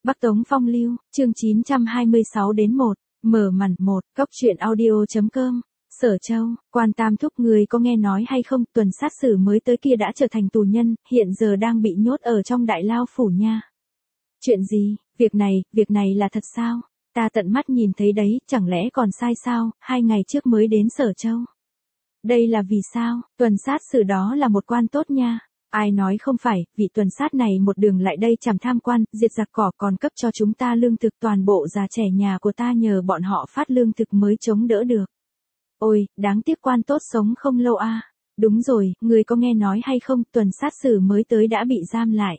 Bắc Tống Phong Lưu, chương 926 đến 1, mở màn 1, cốc truyện audio.com, Sở Châu, Quan Tam Thúc người có nghe nói hay không, tuần sát xử mới tới kia đã trở thành tù nhân, hiện giờ đang bị nhốt ở trong đại lao phủ nha. Chuyện gì, việc này là thật sao? Ta tận mắt nhìn thấy đấy, chẳng lẽ còn sai sao, 2 ngày trước mới đến Sở Châu. Đây là vì sao, tuần sát xử đó là một quan tốt nha. Ai nói không phải, vị tuần sát này một đường lại đây chằm tham quan, diệt giặc cỏ còn cấp cho chúng ta lương thực, toàn bộ già trẻ nhà của ta nhờ bọn họ phát lương thực mới chống đỡ được. Ôi, đáng tiếc quan tốt sống không lâu a. Đúng rồi, người có nghe nói hay không, tuần sát xử mới tới đã bị giam lại.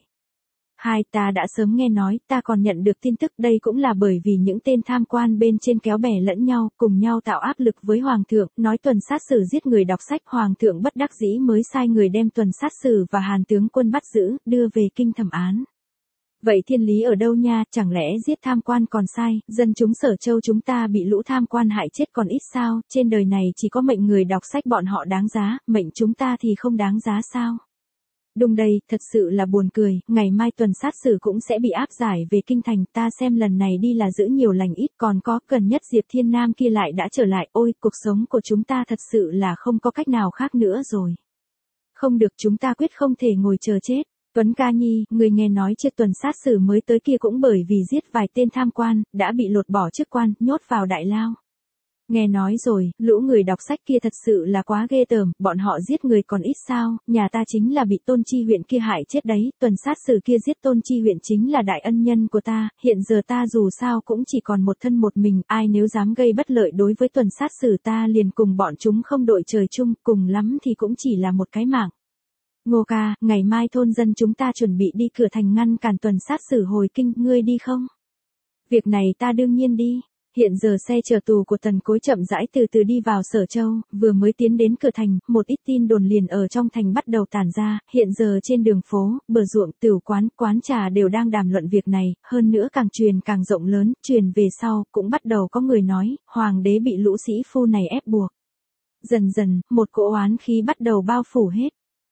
Ta đã sớm nghe nói, ta còn nhận được tin tức, đây cũng là bởi vì những tên tham quan bên trên kéo bè lẫn nhau, cùng nhau tạo áp lực với hoàng thượng, nói tuần sát xử giết người đọc sách, hoàng thượng bất đắc dĩ mới sai người đem tuần sát xử và Hàn tướng quân bắt giữ, đưa về kinh thẩm án. Vậy thiên lý ở đâu nha, chẳng lẽ giết tham quan còn sai, dân chúng Sở Châu chúng ta bị lũ tham quan hại chết còn ít sao, trên đời này chỉ có mệnh người đọc sách bọn họ đáng giá, mệnh chúng ta thì không đáng giá sao? Đúng đây, thật sự là buồn cười, ngày mai tuần sát xử cũng sẽ bị áp giải về kinh thành, ta xem lần này đi là giữ nhiều lành ít, còn có, gần nhất Diệp Thiên Nam kia lại đã trở lại, ôi, cuộc sống của chúng ta thật sự là không có cách nào khác nữa rồi. Không được, chúng ta quyết không thể ngồi chờ chết. Tuấn ca nhi, người nghe nói chưa, tuần sát xử mới tới kia cũng bởi vì giết vài tên tham quan, đã bị lột bỏ chức quan, nhốt vào đại lao. Nghe nói rồi, lũ người đọc sách kia thật sự là quá ghê tởm, bọn họ giết người còn ít sao, nhà ta chính là bị Tôn Chi huyện kia hại chết đấy, tuần sát xử kia giết Tôn Chi huyện chính là đại ân nhân của ta, hiện giờ ta dù sao cũng chỉ còn một thân một mình, ai nếu dám gây bất lợi đối với tuần sát xử ta liền cùng bọn chúng không đội trời chung, cùng lắm thì cũng chỉ là một cái mạng. Ngô ca, ngày mai thôn dân chúng ta chuẩn bị đi cửa thành ngăn cản tuần sát xử hồi kinh, ngươi đi không? Việc này ta đương nhiên đi. Hiện giờ xe chở tù của Tần Cối chậm rãi từ từ đi vào Sở Châu, vừa mới tiến đến cửa thành, một ít tin đồn liền ở trong thành bắt đầu tản ra, hiện giờ trên đường phố, bờ ruộng, tửu quán, quán trà đều đang đàm luận việc này, hơn nữa càng truyền càng rộng lớn, truyền về sau, cũng bắt đầu có người nói, hoàng đế bị lũ sĩ phu này ép buộc. Dần dần, một cỗ oán khí bắt đầu bao phủ hết.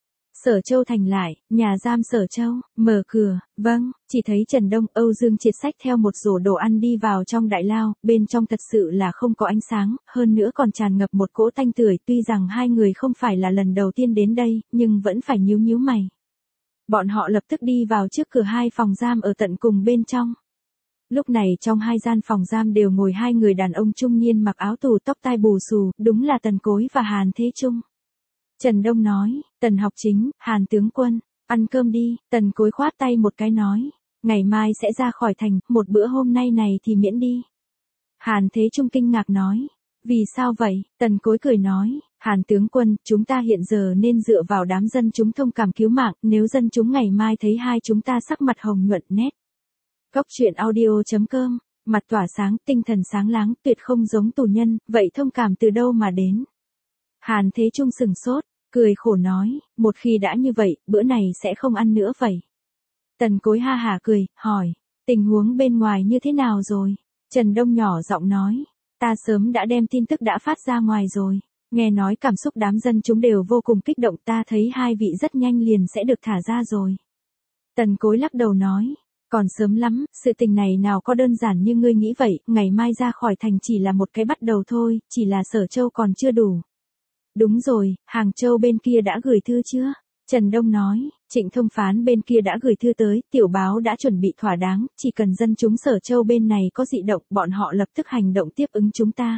Sở Châu thành lại, nhà giam Sở Châu, mở cửa, vâng, chỉ thấy Trần Đông, Âu Dương Triệt xách theo một rổ đồ ăn đi vào trong đại lao, bên trong thật sự là không có ánh sáng, hơn nữa còn tràn ngập một cỗ tanh tưởi, tuy rằng hai người không phải là lần đầu tiên đến đây, nhưng vẫn phải nhíu nhíu mày. Bọn họ lập tức đi vào trước cửa 2 phòng giam ở tận cùng bên trong. Lúc này trong 2 gian phòng giam đều ngồi 2 người đàn ông trung niên mặc áo tù tóc tai bù xù, đúng là Tần Cối và Hàn Thế Trung. Trần Đông nói, Tần học chính, Hàn tướng quân, ăn cơm đi, Tần Cối khoát tay một cái nói, ngày mai sẽ ra khỏi thành, một bữa hôm nay này thì miễn đi. Hàn Thế Trung kinh ngạc nói, vì sao vậy, Tần Cối cười nói, Hàn tướng quân, chúng ta hiện giờ nên dựa vào đám dân chúng thông cảm cứu mạng, nếu dân chúng ngày mai thấy hai chúng ta sắc mặt hồng nhuận nét. Cốc truyện audio.com, mặt tỏa sáng, tinh thần sáng láng, tuyệt không giống tù nhân, vậy thông cảm từ đâu mà đến? Hàn Thế Trung sừng sốt, cười khổ nói, một khi đã như vậy, bữa này sẽ không ăn nữa vậy. Tần Cối ha hả cười, hỏi, tình huống bên ngoài như thế nào rồi? Trần Đông nhỏ giọng nói, ta sớm đã đem tin tức đã phát ra ngoài rồi, nghe nói cảm xúc đám dân chúng đều vô cùng kích động, ta thấy hai vị rất nhanh liền sẽ được thả ra rồi. Tần Cối lắc đầu nói, còn sớm lắm, sự tình này nào có đơn giản như ngươi nghĩ vậy, ngày mai ra khỏi thành chỉ là một cái bắt đầu thôi, chỉ là Sở Châu còn chưa đủ. Đúng rồi, Hàng Châu bên kia đã gửi thư chưa? Trần Đông nói, Trịnh Thông Phán bên kia đã gửi thư tới, tiểu báo đã chuẩn bị thỏa đáng, chỉ cần dân chúng Sở Châu bên này có dị động, bọn họ lập tức hành động tiếp ứng chúng ta.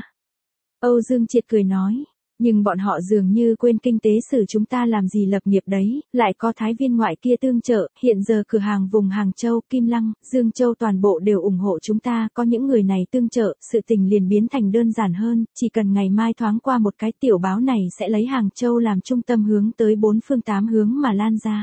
Âu Dương Triệt cười nói, nhưng bọn họ dường như quên kinh tế sử chúng ta làm gì lập nghiệp đấy, lại có Thái Viên ngoại kia tương trợ, hiện giờ cửa hàng vùng Hàng Châu, Kim Lăng, Dương Châu toàn bộ đều ủng hộ chúng ta, có những người này tương trợ, sự tình liền biến thành đơn giản hơn, chỉ cần ngày mai thoáng qua một cái tiểu báo này sẽ lấy Hàng Châu làm trung tâm hướng tới 4 phương 8 hướng mà lan ra.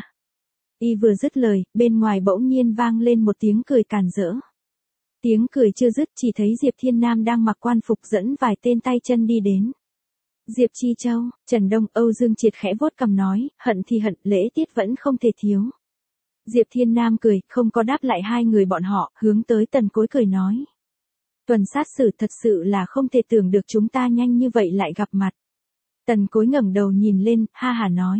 Y vừa dứt lời, bên ngoài bỗng nhiên vang lên một tiếng cười càn rỡ. Tiếng cười chưa dứt chỉ thấy Diệp Thiên Nam đang mặc quan phục dẫn vài tên tay chân đi đến. Diệp Chi Châu, Trần Đông, Âu Dương Triệt khẽ vuốt cằm nói, hận thì hận, lễ tiết vẫn không thể thiếu. Diệp Thiên Nam cười, không có đáp lại hai người bọn họ, hướng tới Tần Cối cười nói. Tuần sát xử thật sự là không thể tưởng được chúng ta nhanh như vậy lại gặp mặt. Tần Cối ngẩng đầu nhìn lên, ha hà nói,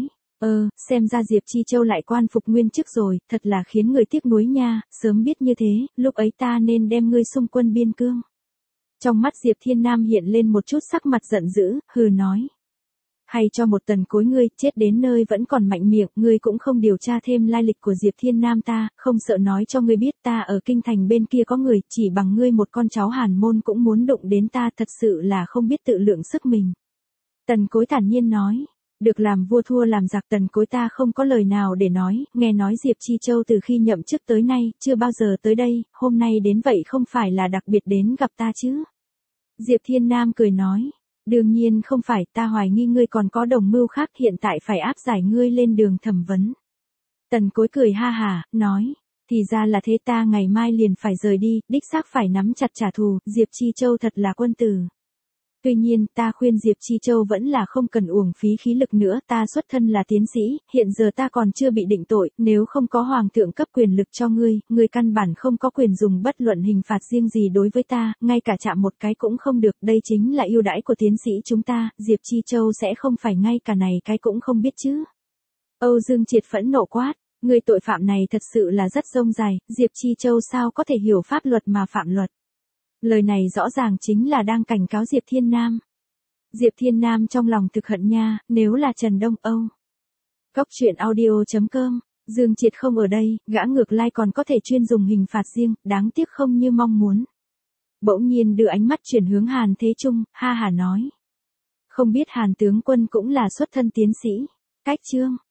Xem ra Diệp Chi Châu lại quan phục nguyên chức rồi, thật là khiến người tiếc nuối nha, sớm biết như thế, lúc ấy ta nên đem ngươi xung quân biên cương. Trong mắt Diệp Thiên Nam hiện lên một chút sắc mặt giận dữ, hừ nói. Hay cho một tần cối ngươi, chết đến nơi vẫn còn mạnh miệng, ngươi cũng không điều tra thêm lai lịch của Diệp Thiên Nam ta, không sợ nói cho ngươi biết ta ở kinh thành bên kia có người, chỉ bằng ngươi một con cháu Hàn môn cũng muốn đụng đến ta, thật sự là không biết tự lượng sức mình. Tần cối thản nhiên nói. Được làm vua thua làm giặc, tần cối ta không có lời nào để nói, nghe nói Diệp Chi Châu từ khi nhậm chức tới nay, chưa bao giờ tới đây, hôm nay đến vậy không phải là đặc biệt đến gặp ta chứ. Diệp Thiên Nam cười nói, đương nhiên không phải, ta hoài nghi ngươi còn có đồng mưu khác, hiện tại phải áp giải ngươi lên đường thẩm vấn. Tần cối cười ha hả, nói, thì ra là thế, ta ngày mai liền phải rời đi, đích xác phải nắm chặt trả thù, Diệp Chi Châu thật là quân tử. Tuy nhiên, ta khuyên Diệp Chi Châu vẫn là không cần uổng phí khí lực nữa, ta xuất thân là tiến sĩ, hiện giờ ta còn chưa bị định tội, nếu không có hoàng thượng cấp quyền lực cho ngươi, ngươi căn bản không có quyền dùng bất luận hình phạt riêng gì đối với ta, ngay cả chạm một cái cũng không được, đây chính là ưu đãi của tiến sĩ chúng ta, Diệp Chi Châu sẽ không phải ngay cả này cái cũng không biết chứ. Âu Dương Triệt phẫn nộ quát, người tội phạm này thật sự là rất rông dài, Diệp Chi Châu sao có thể hiểu pháp luật mà phạm luật. Lời này rõ ràng chính là đang cảnh cáo Diệp Thiên Nam. Diệp Thiên Nam trong lòng thực hận nha, nếu là Trần Đông Âu. Cóc truyện audio.com, Dương Triệt không ở đây, gã ngược lại còn có thể chuyên dùng hình phạt riêng, đáng tiếc không như mong muốn. Bỗng nhiên đưa ánh mắt chuyển hướng Hàn Thế Trung, ha hà nói. Không biết Hàn tướng quân cũng là xuất thân tiến sĩ. Cách chương.